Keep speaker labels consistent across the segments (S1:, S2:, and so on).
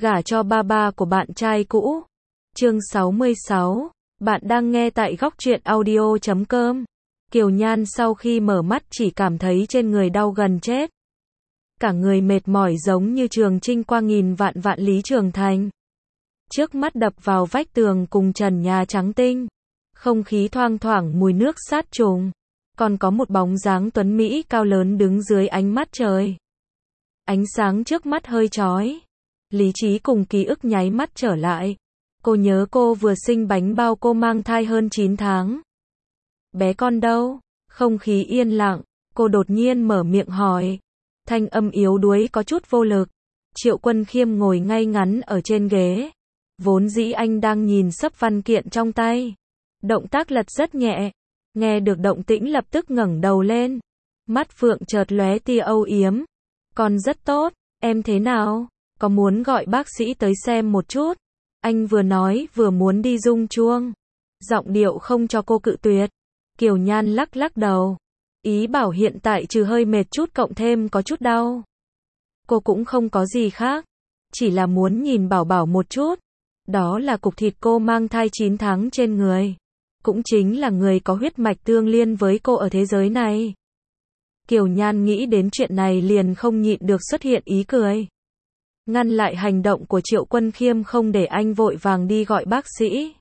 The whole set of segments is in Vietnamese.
S1: Gả cho ba ba của bạn trai cũ. Chương 66. Bạn đang nghe tại góc truyện audio.com. Kiều Nhan sau khi mở mắt chỉ cảm thấy trên người đau gần chết. Cả người mệt mỏi giống như Trường Chinh qua nghìn vạn vạn lý trường thành. Trước mắt đập vào vách tường cùng trần nhà trắng tinh. Không khí thoang thoảng mùi nước sát trùng. Còn có một bóng dáng tuấn Mỹ cao lớn đứng dưới ánh mắt trời. Ánh sáng trước mắt hơi chói. Lý trí cùng ký ức nháy mắt trở lại. Cô nhớ cô vừa sinh bánh bao, cô mang thai hơn 9 tháng. Bé con đâu? Không khí yên lặng, cô đột nhiên mở miệng hỏi. Thanh âm yếu đuối có chút vô lực. Triệu Quân Khiêm ngồi ngay ngắn ở trên ghế. Vốn dĩ anh đang nhìn sấp văn kiện trong tay. Động tác lật rất nhẹ. Nghe được động tĩnh lập tức ngẩng đầu lên. Mắt phượng chợt lóe tia âu yếm. Con rất tốt, em thế nào? Có muốn gọi bác sĩ tới xem một chút? Anh vừa nói vừa muốn đi rung chuông. Giọng điệu không cho cô cự tuyệt. Kiều Nhan lắc lắc đầu. Ý bảo hiện tại trừ hơi mệt chút cộng thêm có chút đau. Cô cũng không có gì khác. Chỉ là muốn nhìn Bảo Bảo một chút. Đó là cục thịt cô mang thai 9 tháng trên người. Cũng chính là người có huyết mạch tương liên với cô ở thế giới này. Kiều Nhan nghĩ đến chuyện này liền không nhịn được xuất hiện ý cười. Ngăn lại hành động của Triệu Quân Khiêm không để anh vội vàng đi gọi bác sĩ.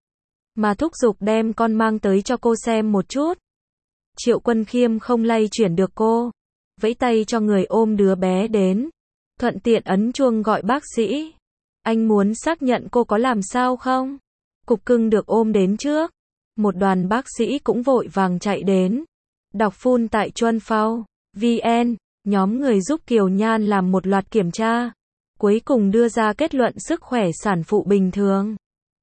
S1: Mà thúc giục đem con mang tới cho cô xem một chút. Triệu Quân Khiêm không lay chuyển được cô. Vẫy tay cho người ôm đứa bé đến. Thuận tiện ấn chuông gọi bác sĩ. Anh muốn xác nhận cô có làm sao không? Cục cưng được ôm đến trước. Một đoàn bác sĩ cũng vội vàng chạy đến. Đọc phun tại Chuân Phao VN, nhóm người giúp Kiều Nhan làm một loạt kiểm tra. Cuối cùng đưa ra kết luận sức khỏe sản phụ bình thường.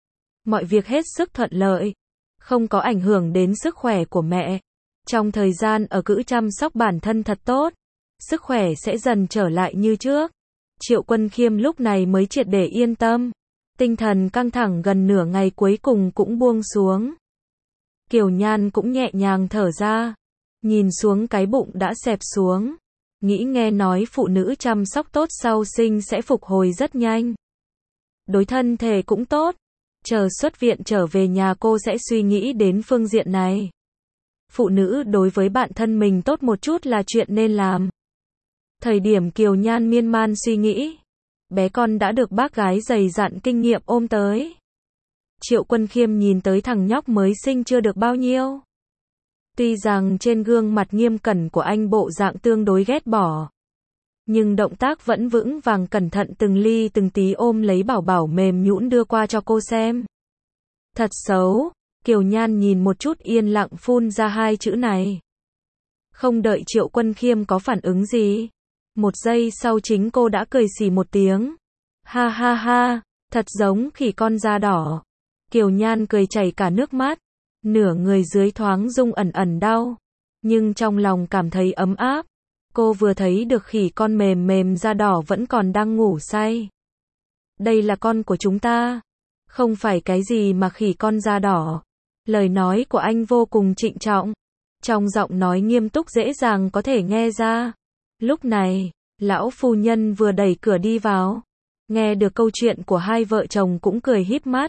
S1: Mọi việc hết sức thuận lợi. Không có ảnh hưởng đến sức khỏe của mẹ. Trong thời gian ở cữ chăm sóc bản thân thật tốt. Sức khỏe sẽ dần trở lại như trước. Triệu Quân Khiêm lúc này mới triệt để yên tâm. Tinh thần căng thẳng gần nửa ngày cuối cùng cũng buông xuống. Kiều Nhan cũng nhẹ nhàng thở ra. Nhìn xuống cái bụng đã xẹp xuống. Nghĩ nghe nói phụ nữ chăm sóc tốt sau sinh sẽ phục hồi rất nhanh. Đối thân thể cũng tốt. Chờ xuất viện trở về nhà cô sẽ suy nghĩ đến phương diện này. Phụ nữ đối với bản thân mình tốt một chút là chuyện nên làm. Thời điểm Kiều Nhan miên man suy nghĩ. Bé con đã được bác gái dày dặn kinh nghiệm ôm tới. Triệu Quân Khiêm nhìn tới thằng nhóc mới sinh chưa được bao nhiêu. Tuy rằng trên gương mặt nghiêm cẩn của anh bộ dạng tương đối ghét bỏ. Nhưng động tác vẫn vững vàng cẩn thận từng ly từng tí ôm lấy Bảo Bảo mềm nhũn đưa qua cho cô xem. Thật xấu, Kiều Nhan nhìn một chút yên lặng phun ra hai chữ này. Không đợi Triệu Quân Khiêm có phản ứng gì. Một giây sau chính cô đã cười xì một tiếng. Ha ha ha, thật giống khỉ con da đỏ. Kiều Nhan cười chảy cả nước mắt. Nửa người dưới thoáng rung ẩn ẩn đau. Nhưng trong lòng cảm thấy ấm áp. Cô vừa thấy được khỉ con mềm mềm da đỏ vẫn còn đang ngủ say. Đây là con của chúng ta. Không phải cái gì mà khỉ con da đỏ. Lời nói của anh vô cùng trịnh trọng. Trong giọng nói nghiêm túc dễ dàng có thể nghe ra. Lúc này, lão phu nhân vừa đẩy cửa đi vào. Nghe được câu chuyện của hai vợ chồng cũng cười híp mắt.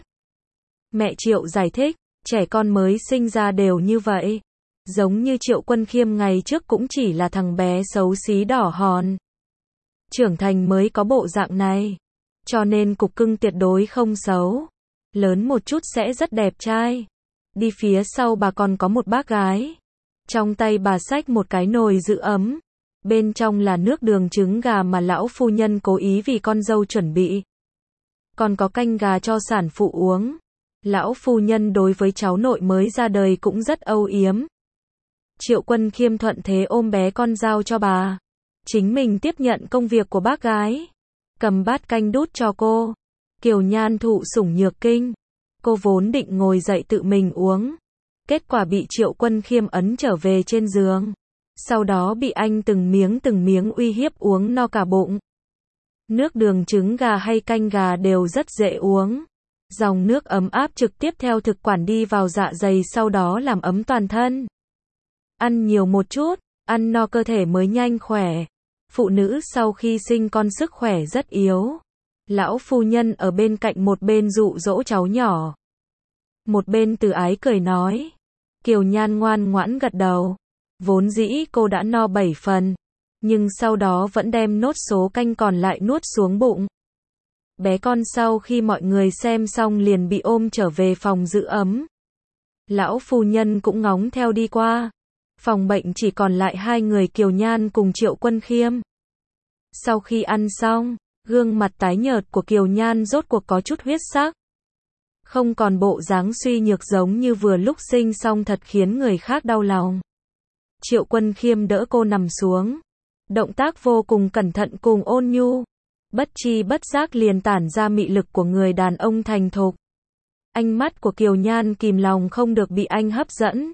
S1: Mẹ Triệu giải thích. Trẻ con mới sinh ra đều như vậy. Giống như Triệu Quân Khiêm ngày trước cũng chỉ là thằng bé xấu xí đỏ hòn. Trưởng thành mới có bộ dạng này. Cho nên cục cưng tuyệt đối không xấu. Lớn một chút sẽ rất đẹp trai. Đi phía sau bà còn có một bác gái. Trong tay bà xách một cái nồi giữ ấm. Bên trong là nước đường trứng gà mà lão phu nhân cố ý vì con dâu chuẩn bị. Còn có canh gà cho sản phụ uống. Lão phu nhân đối với cháu nội mới ra đời cũng rất âu yếm. Triệu Quân Khiêm thuận thế ôm bé con giao cho bà. Chính mình tiếp nhận công việc của bác gái. Cầm bát canh đút cho cô. Kiều Nhan thụ sủng nhược kinh. Cô vốn định ngồi dậy tự mình uống. Kết quả bị Triệu Quân Khiêm ấn trở về trên giường. Sau đó bị anh từng miếng uy hiếp uống no cả bụng. Nước đường trứng gà hay canh gà đều rất dễ uống. Dòng nước ấm áp trực tiếp theo thực quản đi vào dạ dày sau đó làm ấm toàn thân. Ăn nhiều một chút, ăn no cơ thể mới nhanh khỏe. Phụ nữ sau khi sinh con sức khỏe rất yếu. Lão phu nhân ở bên cạnh một bên dụ dỗ cháu nhỏ, một bên từ ái cười nói. Kiều Nhan ngoan ngoãn gật đầu. Vốn dĩ cô đã no 7 phần, nhưng sau đó vẫn đem nốt số canh còn lại nuốt xuống bụng. Bé con sau khi mọi người xem xong liền bị ôm trở về phòng giữ ấm. Lão phu nhân cũng ngóng theo đi qua. Phòng bệnh chỉ còn lại hai người Kiều Nhan cùng Triệu Quân Khiêm. Sau khi ăn xong, gương mặt tái nhợt của Kiều Nhan rốt cuộc có chút huyết sắc. Không còn bộ dáng suy nhược giống như vừa lúc sinh xong, thật khiến người khác đau lòng. Triệu Quân Khiêm đỡ cô nằm xuống. Động tác vô cùng cẩn thận cùng ôn nhu. Bất chi bất giác liền tản ra mị lực của người đàn ông thành thục. Ánh mắt của Kiều Nhan kìm lòng không được bị anh hấp dẫn.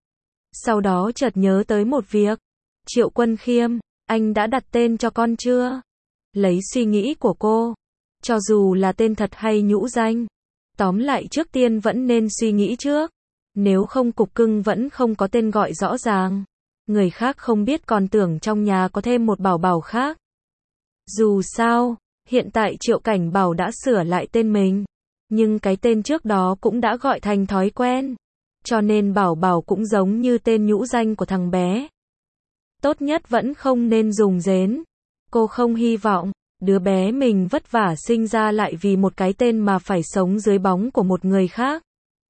S1: Sau đó chợt nhớ tới một việc. Triệu Quân Khiêm, anh đã đặt tên cho con chưa? Lấy suy nghĩ của cô, cho dù là tên thật hay nhũ danh, tóm lại trước tiên vẫn nên suy nghĩ trước. Nếu không cục cưng vẫn không có tên gọi rõ ràng, người khác không biết còn tưởng trong nhà có thêm một bảo bảo khác. Dù sao, hiện tại Triệu Cảnh Bảo đã sửa lại tên mình, nhưng cái tên trước đó cũng đã gọi thành thói quen, cho nên Bảo Bảo cũng giống như tên nhũ danh của thằng bé. Tốt nhất vẫn không nên dùng dến. Cô không hy vọng đứa bé mình vất vả sinh ra lại vì một cái tên mà phải sống dưới bóng của một người khác.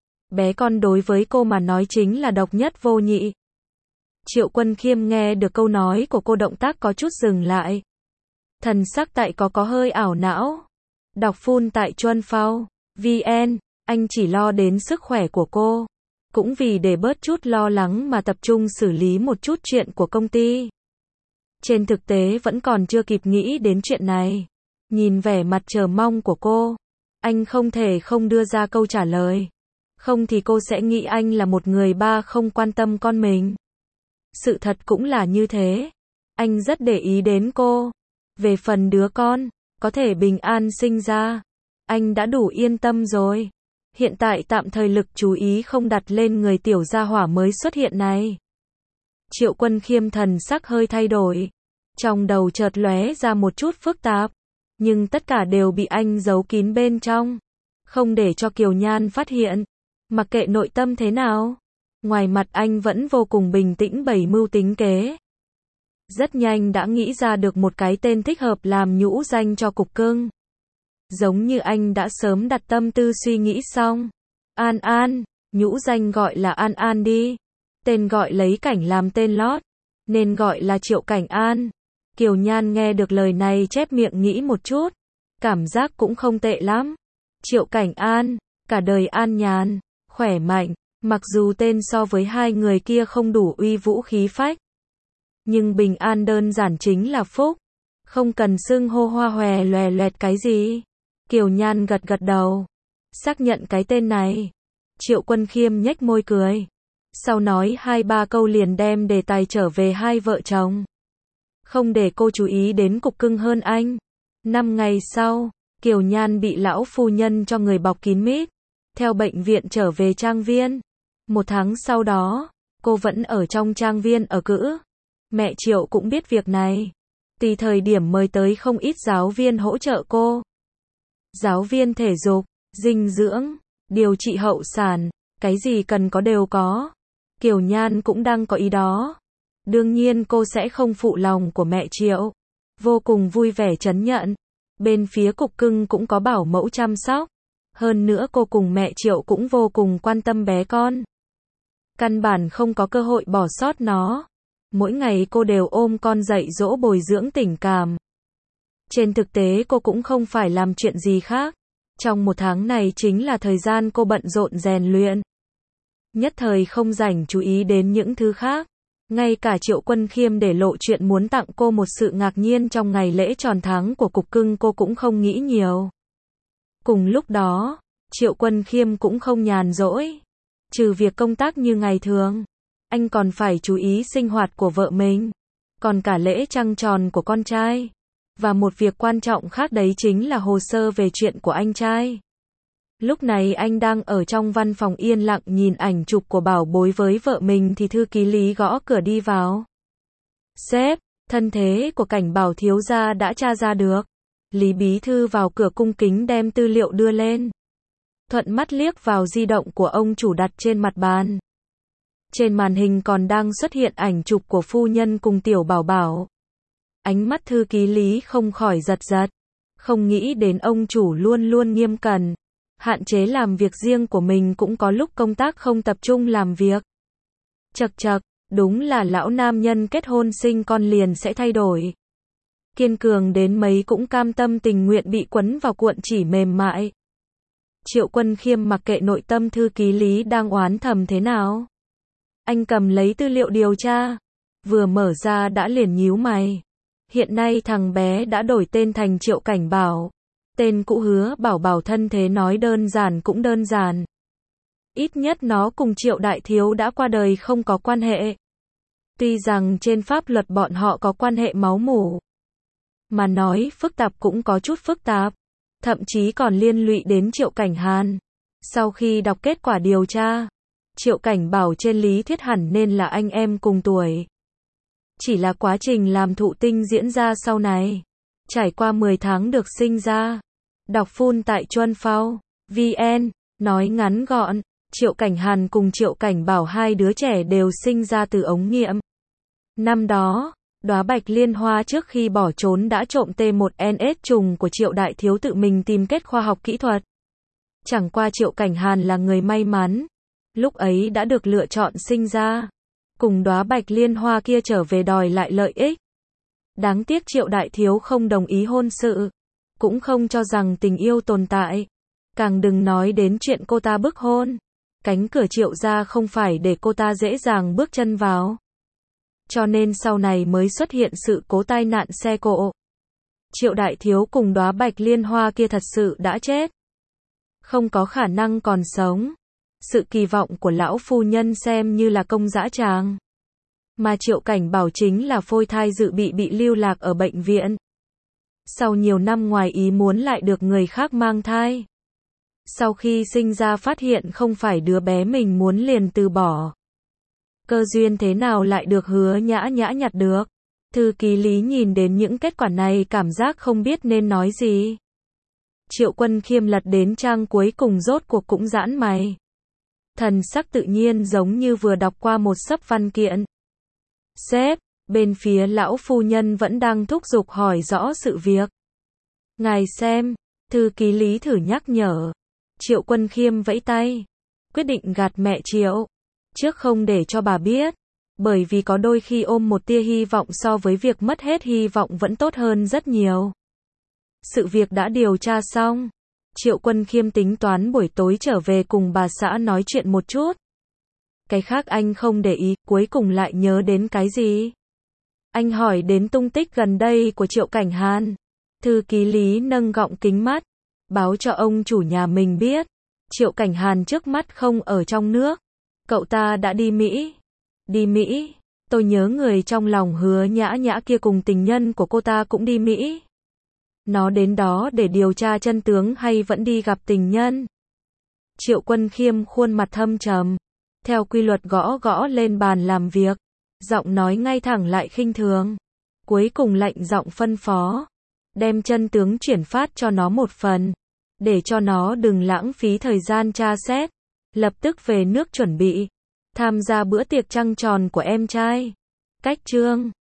S1: Bé con đối với cô mà nói chính là độc nhất vô nhị. Triệu Quân Khiêm nghe được câu nói của cô, động tác có chút dừng lại. Thần sắc tại có hơi ảo não. Đọc full tại chuanphao.vn, anh chỉ lo đến sức khỏe của cô. Cũng vì để bớt chút lo lắng mà tập trung xử lý một chút chuyện của công ty. Trên thực tế vẫn còn chưa kịp nghĩ đến chuyện này. Nhìn vẻ mặt chờ mong của cô, anh không thể không đưa ra câu trả lời. Không thì cô sẽ nghĩ anh là một người ba không quan tâm con mình. Sự thật cũng là như thế. Anh rất để ý đến cô. Về phần đứa con, có thể bình an sinh ra, anh đã đủ yên tâm rồi. Hiện tại tạm thời lực chú ý không đặt lên người tiểu gia hỏa mới xuất hiện này. Triệu Quân Khiêm thần sắc hơi thay đổi. Trong đầu chợt lóe ra một chút phức tạp. Nhưng tất cả đều bị anh giấu kín bên trong. Không để cho Kiều Nhan phát hiện. Mặc kệ nội tâm thế nào, ngoài mặt anh vẫn vô cùng bình tĩnh bày mưu tính kế. Rất nhanh đã nghĩ ra được một cái tên thích hợp làm nhũ danh cho cục cưng. Giống như anh đã sớm đặt tâm tư suy nghĩ xong. An An, nhũ danh gọi là An An đi. Tên gọi lấy Cảnh làm tên lót, nên gọi là Triệu Cảnh An. Kiều Nhan nghe được lời này chép miệng nghĩ một chút. Cảm giác cũng không tệ lắm. Triệu Cảnh An, cả đời an nhàn, khỏe mạnh. Mặc dù tên so với hai người kia không đủ uy vũ khí phách, nhưng bình an đơn giản chính là phúc. Không cần xưng hô hoa hòe loè loẹt cái gì. Kiều Nhan gật gật đầu, xác nhận cái tên này. Triệu Quân Khiêm nhếch môi cười. Sau nói 2-3 câu liền đem đề tài trở về hai vợ chồng. Không để cô chú ý đến cục cưng hơn anh. 5 ngày sau, Kiều Nhan bị lão phu nhân cho người bọc kín mít, theo bệnh viện trở về trang viên. 1 tháng sau đó, cô vẫn ở trong trang viên ở cữ. Mẹ Triệu cũng biết việc này. Tùy thời điểm mời tới không ít giáo viên hỗ trợ cô. Giáo viên thể dục, dinh dưỡng, điều trị hậu sản, cái gì cần có đều có. Kiều Nhan cũng đang có ý đó. Đương nhiên cô sẽ không phụ lòng của mẹ Triệu. Vô cùng vui vẻ trấn nhận. Bên phía cục cưng cũng có bảo mẫu chăm sóc. Hơn nữa cô cùng mẹ Triệu cũng vô cùng quan tâm bé con. Căn bản không có cơ hội bỏ sót nó. Mỗi ngày cô đều ôm con dạy dỗ bồi dưỡng tình cảm. Trên thực tế cô cũng không phải làm chuyện gì khác. Trong 1 tháng này chính là thời gian cô bận rộn rèn luyện. Nhất thời không rảnh chú ý đến những thứ khác. Ngay cả Triệu Quân Khiêm để lộ chuyện muốn tặng cô một sự ngạc nhiên trong ngày lễ tròn tháng của cục cưng cô cũng không nghĩ nhiều. Cùng lúc đó, Triệu Quân Khiêm cũng không nhàn rỗi. Trừ việc công tác như ngày thường, anh còn phải chú ý sinh hoạt của vợ mình, còn cả lễ trăng tròn của con trai. Và một việc quan trọng khác đấy chính là hồ sơ về chuyện của anh trai. Lúc này anh đang ở trong văn phòng yên lặng nhìn ảnh chụp của bảo bối với vợ mình thì thư ký Lý gõ cửa đi vào. Sếp, thân thế của Cảnh Bảo thiếu gia đã tra ra được. Lý bí thư vào cửa cung kính đem tư liệu đưa lên. Thuận mắt liếc vào di động của ông chủ đặt trên mặt bàn. Trên màn hình còn đang xuất hiện ảnh chụp của phu nhân cùng tiểu bảo bảo. Ánh mắt thư ký Lý không khỏi giật giật. Không nghĩ đến ông chủ luôn luôn nghiêm cẩn, hạn chế làm việc riêng của mình cũng có lúc công tác không tập trung làm việc. Chậc chậc, đúng là lão nam nhân kết hôn sinh con liền sẽ thay đổi. Kiên cường đến mấy cũng cam tâm tình nguyện bị quấn vào cuộn chỉ mềm mại. Triệu Quân Khiêm mặc kệ nội tâm thư ký Lý đang oán thầm thế nào. Anh cầm lấy tư liệu điều tra, vừa mở ra đã liền nhíu mày. Hiện nay thằng bé đã đổi tên thành Triệu Cảnh Bảo. Tên cũ Hứa Bảo Bảo thân thế nói đơn giản cũng đơn giản. Ít nhất nó cùng Triệu Đại Thiếu đã qua đời không có quan hệ. Tuy rằng trên pháp luật bọn họ có quan hệ máu mủ. Mà nói phức tạp cũng có chút phức tạp. Thậm chí còn liên lụy đến Triệu Cảnh Hàn. Sau khi đọc kết quả điều tra, Triệu Cảnh Bảo trên lý thuyết hẳn nên là anh em cùng tuổi. Chỉ là quá trình làm thụ tinh diễn ra sau này. Trải qua 10 tháng được sinh ra. Đọc full tại Chuân Phao, VN, nói ngắn gọn, Triệu Cảnh Hàn cùng Triệu Cảnh Bảo hai đứa trẻ đều sinh ra từ ống nghiệm. Năm đó, Đóa Bạch Liên Hoa trước khi bỏ trốn đã trộm T1NS trùng của Triệu Đại Thiếu tự mình tìm kết khoa học kỹ thuật. Chẳng qua Triệu Cảnh Hàn là người may mắn. Lúc ấy đã được lựa chọn sinh ra. Cùng Đóa Bạch Liên Hoa kia trở về đòi lại lợi ích. Đáng tiếc Triệu Đại Thiếu không đồng ý hôn sự. Cũng không cho rằng tình yêu tồn tại. Càng đừng nói đến chuyện cô ta bức hôn. Cánh cửa Triệu gia không phải để cô ta dễ dàng bước chân vào. Cho nên sau này mới xuất hiện sự cố tai nạn xe cộ. Triệu Đại Thiếu cùng Đóa Bạch Liên Hoa kia thật sự đã chết. Không có khả năng còn sống. Sự kỳ vọng của lão phu nhân xem như là công dã tràng. Mà Triệu Cảnh Bảo chính là phôi thai dự bị lưu lạc ở bệnh viện. Sau nhiều năm ngoài ý muốn lại được người khác mang thai. Sau khi sinh ra phát hiện không phải đứa bé mình muốn liền từ bỏ. Cơ duyên thế nào lại được Hứa Nhã Nhã nhặt được. Thư ký Lý nhìn đến những kết quả này cảm giác không biết nên nói gì. Triệu Quân Khiêm lật đến trang cuối cùng rốt cuộc cũng giãn mày. Thần sắc tự nhiên giống như vừa đọc qua một sấp văn kiện. Sếp, bên phía lão phu nhân vẫn đang thúc giục hỏi rõ sự việc. Ngài xem, thư ký Lý thử nhắc nhở. Triệu Quân Khiêm vẫy tay. Quyết định gạt mẹ Triệu. Trước không để cho bà biết. Bởi vì có đôi khi ôm một tia hy vọng so với việc mất hết hy vọng vẫn tốt hơn rất nhiều. Sự việc đã điều tra xong. Triệu Quân Khiêm tính toán buổi tối trở về cùng bà xã nói chuyện một chút. Cái khác anh không để ý, cuối cùng lại nhớ đến cái gì? Anh hỏi đến tung tích gần đây của Triệu Cảnh Hàn. Thư ký Lý nâng gọng kính mắt, báo cho ông chủ nhà mình biết. Triệu Cảnh Hàn trước mắt không ở trong nước. Cậu ta đã đi Mỹ. Đi Mỹ? Tôi nhớ người trong lòng Hứa Nhã Nhã kia cùng tình nhân của cô ta cũng đi Mỹ. Nó đến đó để điều tra chân tướng hay vẫn đi gặp tình nhân? Triệu Quân Khiêm khuôn mặt thâm trầm. Theo quy luật gõ gõ lên bàn làm việc. Giọng nói ngay thẳng lại khinh thường. Cuối cùng lạnh giọng phân phó. Đem chân tướng chuyển phát cho nó một phần. Để cho nó đừng lãng phí thời gian tra xét. Lập tức về nước chuẩn bị. Tham gia bữa tiệc trăng tròn của em trai. Cách chương